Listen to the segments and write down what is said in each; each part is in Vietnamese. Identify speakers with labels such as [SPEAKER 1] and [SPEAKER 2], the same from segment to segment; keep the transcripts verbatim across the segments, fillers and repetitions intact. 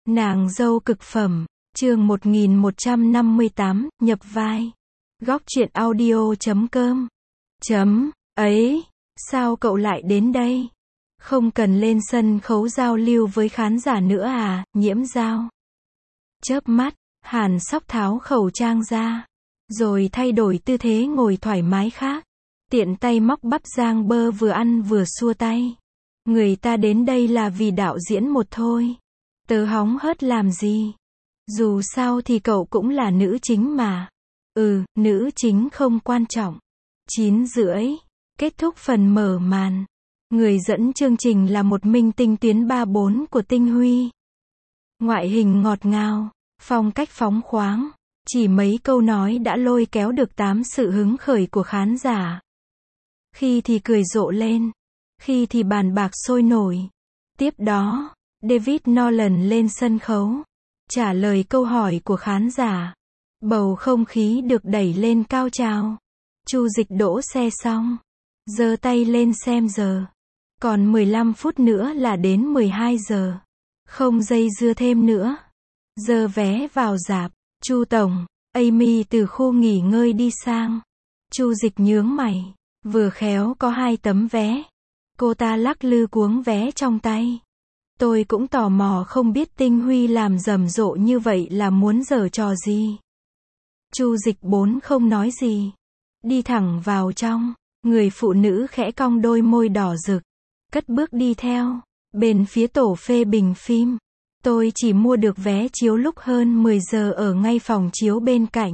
[SPEAKER 1] Nàng dâu cực phẩm, chương một nghìn một trăm năm mươi tám, nhập vai. Góc truyện audio chấm com. Chấm, ấy, sao cậu lại đến đây? Không cần lên sân khấu giao lưu với khán giả nữa à, Nhiễm Dao. Chớp mắt, Hàn Sóc tháo khẩu trang ra, rồi thay đổi tư thế ngồi thoải mái khác. Tiện tay móc bắp rang bơ vừa ăn vừa xua tay. Người ta đến đây là vì đạo diễn một thôi. Tớ hóng hớt làm gì? Dù sao thì cậu cũng là nữ chính mà. Ừ, nữ chính không quan trọng. Chín rưỡi, kết thúc phần mở màn. Người dẫn chương trình là một minh tinh tuyến ba bốn của Tinh Huy. Ngoại hình ngọt ngào, phong cách phóng khoáng. Chỉ mấy câu nói đã lôi kéo được tám sự hứng khởi của khán giả. Khi thì cười rộ lên, khi thì bàn bạc sôi nổi. Tiếp đó, David Nolan lên sân khấu, trả lời câu hỏi của khán giả. Bầu không khí được đẩy lên cao trào. Chu Dịch đỗ xe xong, giơ tay lên xem giờ. Còn mười lăm phút nữa là đến mười hai giờ. Không dây dưa thêm nữa. Giơ vé vào rạp. Chu tổng, Amy từ khu nghỉ ngơi đi sang. Chu Dịch nhướng mày. Vừa khéo có hai tấm vé. Cô ta lắc lư cuống vé trong tay. Tôi cũng tò mò không biết Tinh Huy làm rầm rộ như vậy là muốn giở trò gì. Chu Dịch bốn không nói gì. Đi thẳng vào trong. Người phụ nữ khẽ cong đôi môi đỏ rực. Cất bước đi theo. Bên phía tổ phê bình phim. Tôi chỉ mua được vé chiếu lúc hơn mười giờ ở ngay phòng chiếu bên cạnh.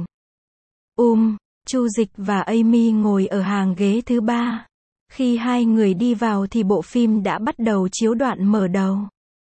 [SPEAKER 1] Um, Chu Dịch và Amy ngồi ở hàng ghế thứ ba. Khi hai người đi vào thì bộ phim đã bắt đầu chiếu đoạn mở đầu.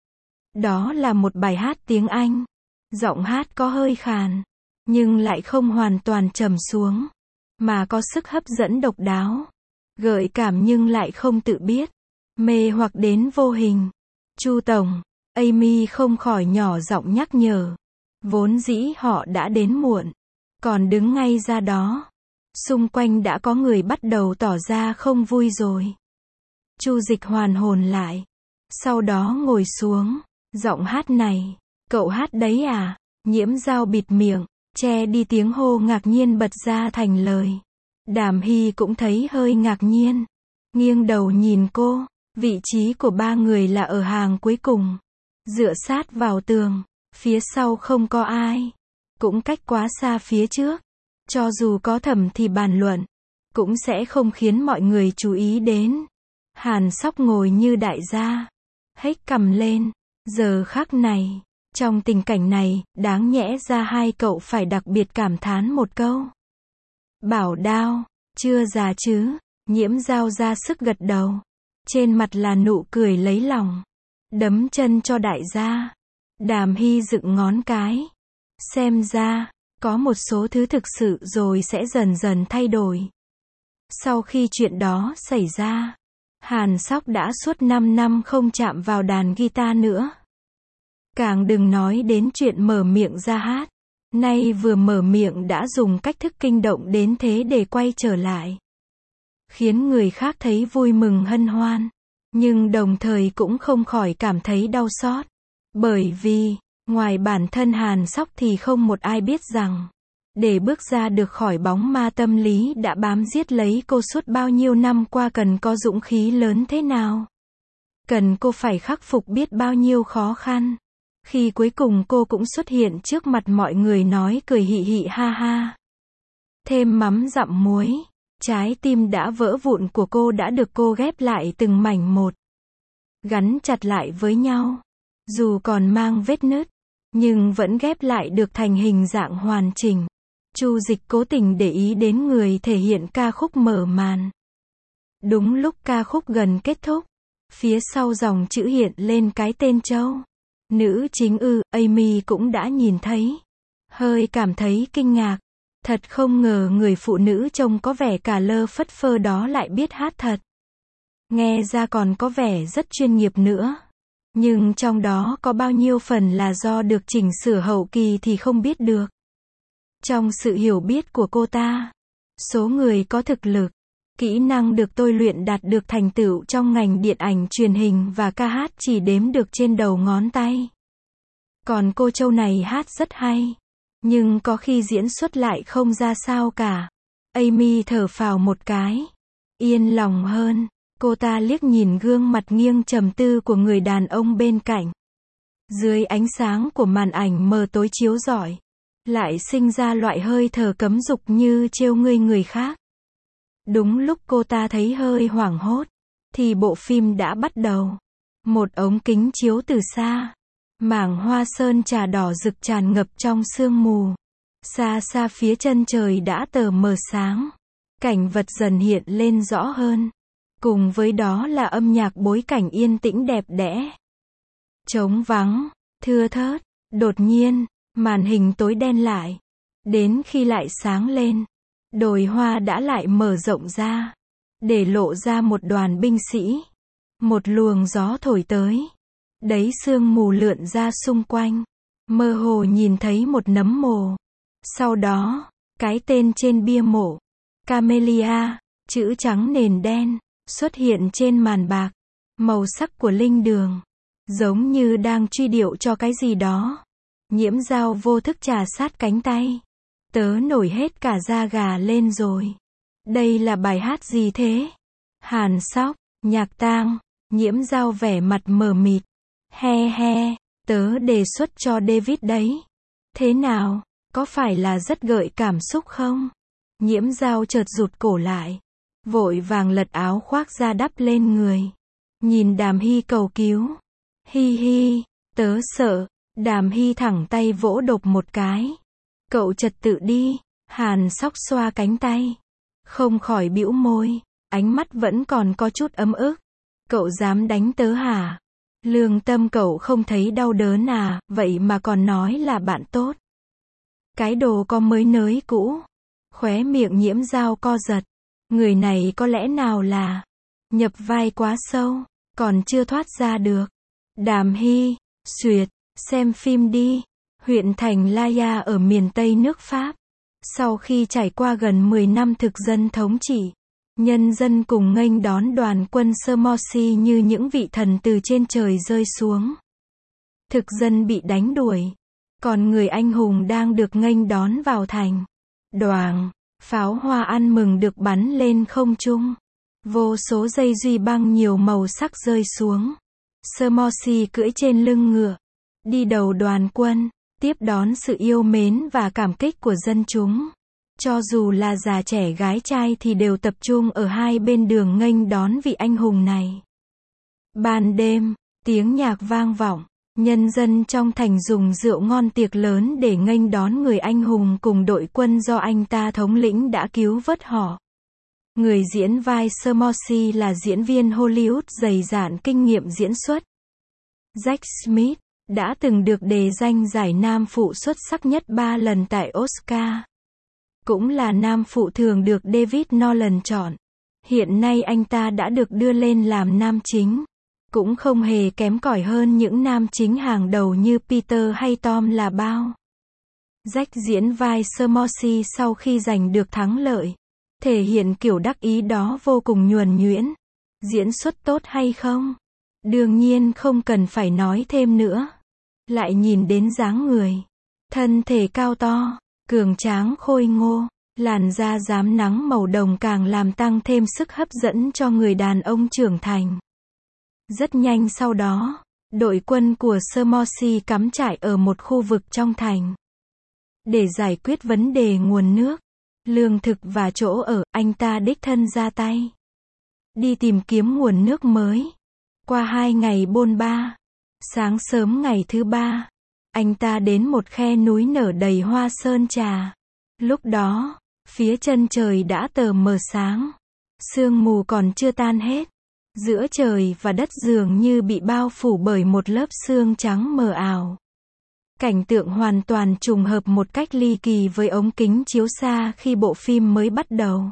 [SPEAKER 1] Đó là một bài hát tiếng Anh. Giọng hát có hơi khàn, nhưng lại không hoàn toàn trầm xuống, mà có sức hấp dẫn độc đáo. Gợi cảm nhưng lại không tự biết. Mê hoặc đến vô hình. Chu tổng, Amy không khỏi nhỏ giọng nhắc nhở. Vốn dĩ họ đã đến muộn. Còn đứng ngay ra đó. Xung quanh đã có người bắt đầu tỏ ra không vui rồi. Chu Dịch hoàn hồn lại. Sau đó ngồi xuống. Giọng hát này, cậu hát đấy à? Nhiễm Dao bịt miệng, che đi tiếng hô ngạc nhiên bật ra thành lời. Đàm Hy cũng thấy hơi ngạc nhiên. Nghiêng đầu nhìn cô. Vị trí của ba người là ở hàng cuối cùng. Dựa sát vào tường. Phía sau không có ai. Cũng cách quá xa phía trước. Cho dù có thầm thì bàn luận, cũng sẽ không khiến mọi người chú ý đến. Hàn Sóc ngồi như đại gia. Hếch cằm lên. Giờ khắc này, trong tình cảnh này, đáng nhẽ ra hai cậu phải đặc biệt cảm thán một câu. Bảo Đao, chưa già chứ? Nhiễm Dao ra sức gật đầu. Trên mặt là nụ cười lấy lòng. Đấm chân cho đại gia. Đàm Hy dựng ngón cái. Xem ra, có một số thứ thực sự rồi sẽ dần dần thay đổi. Sau khi chuyện đó xảy ra, Hàn Sóc đã suốt năm năm không chạm vào đàn guitar nữa. Càng đừng nói đến chuyện mở miệng ra hát. Nay vừa mở miệng đã dùng cách thức kinh động đến thế để quay trở lại. Khiến người khác thấy vui mừng hân hoan. Nhưng đồng thời cũng không khỏi cảm thấy đau xót. Bởi vì, ngoài bản thân Hàn Sóc thì không một ai biết rằng, để bước ra được khỏi bóng ma tâm lý đã bám giết lấy cô suốt bao nhiêu năm qua cần có dũng khí lớn thế nào. Cần cô phải khắc phục biết bao nhiêu khó khăn. Khi cuối cùng cô cũng xuất hiện trước mặt mọi người nói cười hị hị ha ha. Thêm mắm dặm muối. Trái tim đã vỡ vụn của cô đã được cô ghép lại từng mảnh một. Gắn chặt lại với nhau. Dù còn mang vết nứt, nhưng vẫn ghép lại được thành hình dạng hoàn chỉnh. Chu Dịch cố tình để ý đến người thể hiện ca khúc mở màn. Đúng lúc ca khúc gần kết thúc, phía sau dòng chữ hiện lên cái tên Châu. Nữ chính ư, Amy cũng đã nhìn thấy. Hơi cảm thấy kinh ngạc. Thật không ngờ người phụ nữ trông có vẻ cả lơ phất phơ đó lại biết hát thật. Nghe ra còn có vẻ rất chuyên nghiệp nữa. Nhưng trong đó có bao nhiêu phần là do được chỉnh sửa hậu kỳ thì không biết được. Trong sự hiểu biết của cô ta, số người có thực lực, kỹ năng được tôi luyện đạt được thành tựu trong ngành điện ảnh truyền hình và ca hát chỉ đếm được trên đầu ngón tay. Còn cô Châu này hát rất hay. Nhưng có khi diễn xuất lại không ra sao cả. Amy thở phào một cái. Yên lòng hơn. Cô ta liếc nhìn gương mặt nghiêng trầm tư của người đàn ông bên cạnh. Dưới ánh sáng của màn ảnh mờ tối chiếu rọi, lại sinh ra loại hơi thở cấm dục như trêu ngươi người khác. Đúng lúc cô ta thấy hơi hoảng hốt, thì bộ phim đã bắt đầu. Một ống kính chiếu từ xa. Mảng hoa sơn trà đỏ rực tràn ngập trong sương mù. Xa xa phía chân trời đã tờ mờ sáng. Cảnh vật dần hiện lên rõ hơn. Cùng với đó là âm nhạc bối cảnh yên tĩnh đẹp đẽ. Trống vắng, thưa thớt. Đột nhiên, màn hình tối đen lại. Đến khi lại sáng lên, đồi hoa đã lại mở rộng ra, để lộ ra một đoàn binh sĩ. Một luồng gió thổi tới. Đấy sương mù lượn ra xung quanh. Mơ hồ nhìn thấy một nấm mồ. Sau đó, cái tên trên bia mộ, Camellia, chữ trắng nền đen, xuất hiện trên màn bạc. Màu sắc của linh đường, giống như đang truy điệu cho cái gì đó. Nhiễm Dao vô thức trà sát cánh tay. Tớ nổi hết cả da gà lên rồi. Đây là bài hát gì thế? Hàn Sóc, nhạc tang. Nhiễm Dao vẻ mặt mờ mịt. He he, tớ đề xuất cho David đấy. Thế nào, có phải là rất gợi cảm xúc không? Nhiễm Dao chợt rụt cổ lại, vội vàng lật áo khoác ra đắp lên người. Nhìn Đàm Hy cầu cứu. Hi hi, tớ sợ. Đàm Hy thẳng tay vỗ đột một cái. Cậu trật tự đi. Hàn Sóc xoa cánh tay, không khỏi bĩu môi, ánh mắt vẫn còn có chút ấm ức. Cậu dám đánh tớ hả? Lương tâm cậu không thấy đau đớn à, vậy mà còn nói là bạn tốt. Cái đồ có mới nới cũ. Khóe miệng Nhiễm Dao co giật. Người này có lẽ nào là nhập vai quá sâu, còn chưa thoát ra được. Đàm Hy, xuyệt, xem phim đi. Huyện thành Laya ở miền Tây nước Pháp. Sau khi trải qua gần mười năm thực dân thống trị, nhân dân cùng nghênh đón đoàn quân Sermosi như những vị thần từ trên trời rơi xuống. Thực dân bị đánh đuổi, còn người anh hùng đang được nghênh đón vào thành. Đoàng, pháo hoa ăn mừng được bắn lên không trung. Vô số dây duy băng nhiều màu sắc rơi xuống. Sermosi cưỡi trên lưng ngựa, đi đầu đoàn quân, tiếp đón sự yêu mến và cảm kích của dân chúng. Cho dù là già trẻ gái trai thì đều tập trung ở hai bên đường nghênh đón vị anh hùng này. Ban đêm, tiếng nhạc vang vọng, nhân dân trong thành dùng rượu ngon tiệc lớn để nghênh đón người anh hùng cùng đội quân do anh ta thống lĩnh đã cứu vớt họ. Người diễn vai Sermosi là diễn viên Hollywood dày dạn kinh nghiệm diễn xuất. Jack Smith đã từng được đề danh giải nam phụ xuất sắc nhất ba lần tại Oscar. Cũng là nam phụ thường được David Nolan chọn. Hiện nay anh ta đã được đưa lên làm nam chính. Cũng không hề kém cỏi hơn những nam chính hàng đầu như Peter hay Tom là bao. Jack diễn vai Sermosi sau khi giành được thắng lợi. Thể hiện kiểu đắc ý đó vô cùng nhuần nhuyễn. Diễn xuất tốt hay không? Đương nhiên không cần phải nói thêm nữa. Lại nhìn đến dáng người. Thân thể cao to, cường tráng khôi ngô, làn da rám nắng màu đồng càng làm tăng thêm sức hấp dẫn cho người đàn ông trưởng thành. Rất nhanh sau đó, đội quân của Sermosi cắm trại ở một khu vực trong thành. Để giải quyết vấn đề nguồn nước, lương thực và chỗ ở, anh ta đích thân ra tay. Đi tìm kiếm nguồn nước mới. Qua hai ngày bôn ba, sáng sớm ngày thứ ba, anh ta đến một khe núi nở đầy hoa sơn trà. Lúc đó, phía chân trời đã tờ mờ sáng. Sương mù còn chưa tan hết. Giữa trời và đất dường như bị bao phủ bởi một lớp sương trắng mờ ảo. Cảnh tượng hoàn toàn trùng hợp một cách ly kỳ với ống kính chiếu xa khi bộ phim mới bắt đầu.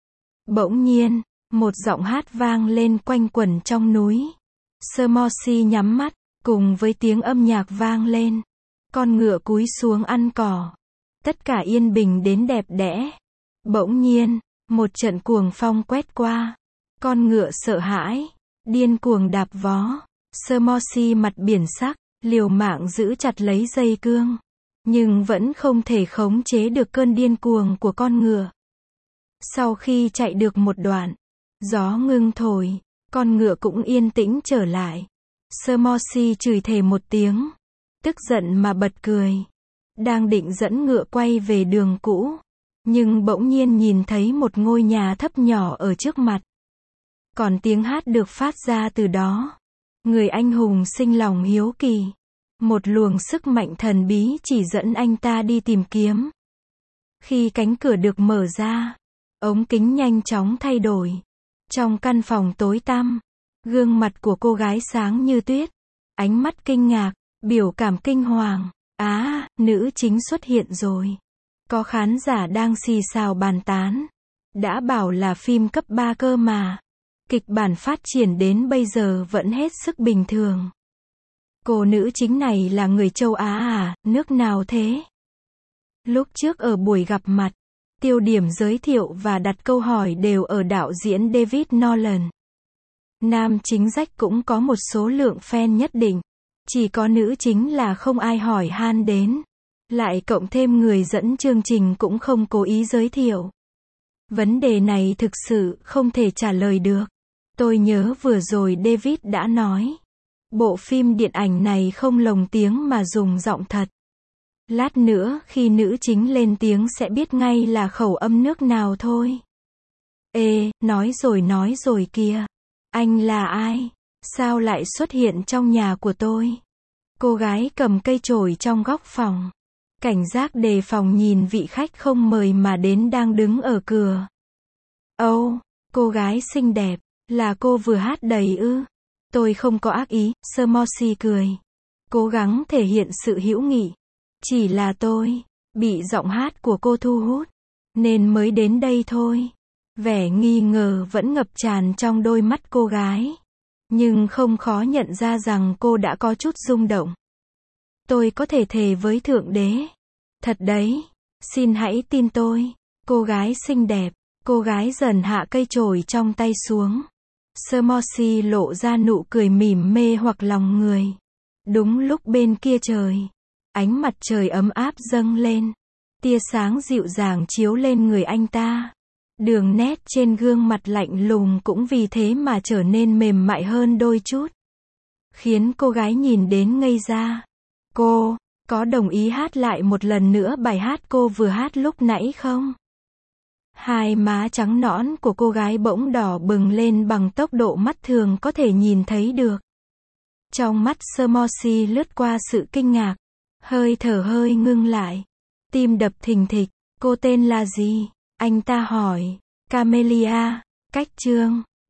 [SPEAKER 1] Bỗng nhiên, một giọng hát vang lên quanh quẩn trong núi. Sermosi nhắm mắt, cùng với tiếng âm nhạc vang lên. Con ngựa cúi xuống ăn cỏ. Tất cả yên bình đến đẹp đẽ. Bỗng nhiên, một trận cuồng phong quét qua. Con ngựa sợ hãi, điên cuồng đạp vó. Sermosi mặt biển sắc, liều mạng giữ chặt lấy dây cương, nhưng vẫn không thể khống chế được cơn điên cuồng của con ngựa. Sau khi chạy được một đoạn, gió ngưng thổi, con ngựa cũng yên tĩnh trở lại. Sir Morsey chửi thề một tiếng, tức giận mà bật cười. Đang định dẫn ngựa quay về đường cũ, nhưng bỗng nhiên nhìn thấy một ngôi nhà thấp nhỏ ở trước mặt. Còn tiếng hát được phát ra từ đó. Người anh hùng sinh lòng hiếu kỳ. Một luồng sức mạnh thần bí chỉ dẫn anh ta đi tìm kiếm. Khi cánh cửa được mở ra, ống kính nhanh chóng thay đổi. Trong căn phòng tối tăm, gương mặt của cô gái sáng như tuyết, ánh mắt kinh ngạc, biểu cảm kinh hoàng. Á, nữ chính xuất hiện rồi. Có khán giả đang xì xào bàn tán. Đã bảo là phim cấp ba cơ mà. Kịch bản phát triển đến bây giờ vẫn hết sức bình thường. Cô nữ chính này là người châu Á à, nước nào thế? Lúc trước ở buổi gặp mặt, tiêu điểm giới thiệu và đặt câu hỏi đều ở đạo diễn David Nolan. Nam chính Jack cũng có một số lượng fan nhất định. Chỉ có nữ chính là không ai hỏi han đến. Lại cộng thêm người dẫn chương trình cũng không cố ý giới thiệu. Vấn đề này thực sự không thể trả lời được. Tôi nhớ vừa rồi David đã nói. Bộ phim điện ảnh này không lồng tiếng mà dùng giọng thật. Lát nữa khi nữ chính lên tiếng sẽ biết ngay là khẩu âm nước nào thôi. Ê, nói rồi nói rồi kìa. Anh là ai? Sao lại xuất hiện trong nhà của tôi? Cô gái cầm cây chổi trong góc phòng. Cảnh giác đề phòng nhìn vị khách không mời mà đến đang đứng ở cửa. Âu, oh, cô gái xinh đẹp, là cô vừa hát đầy ư? Tôi không có ác ý, Sir Morsey cười. Cố gắng thể hiện sự hữu nghị. Chỉ là tôi, bị giọng hát của cô thu hút, nên mới đến đây thôi. Vẻ nghi ngờ vẫn ngập tràn trong đôi mắt cô gái. Nhưng không khó nhận ra rằng cô đã có chút rung động. Tôi có thể thề với Thượng Đế. Thật đấy, xin hãy tin tôi. Cô gái xinh đẹp, cô gái dần hạ cây chổi trong tay xuống. Sir Morsey lộ ra nụ cười mỉm mê hoặc lòng người. Đúng lúc bên kia trời, ánh mặt trời ấm áp dâng lên. Tia sáng dịu dàng chiếu lên người anh ta. Đường nét trên gương mặt lạnh lùng cũng vì thế mà trở nên mềm mại hơn đôi chút. Khiến cô gái nhìn đến ngây ra. Cô, có đồng ý hát lại một lần nữa bài hát cô vừa hát lúc nãy không? Hai má trắng nõn của cô gái bỗng đỏ bừng lên bằng tốc độ mắt thường có thể nhìn thấy được. Trong mắt Sir Morsey lướt qua sự kinh ngạc. Hơi thở hơi ngưng lại. Tim đập thình thịch. Cô tên là gì? Anh ta hỏi. Camelia. Cách chương.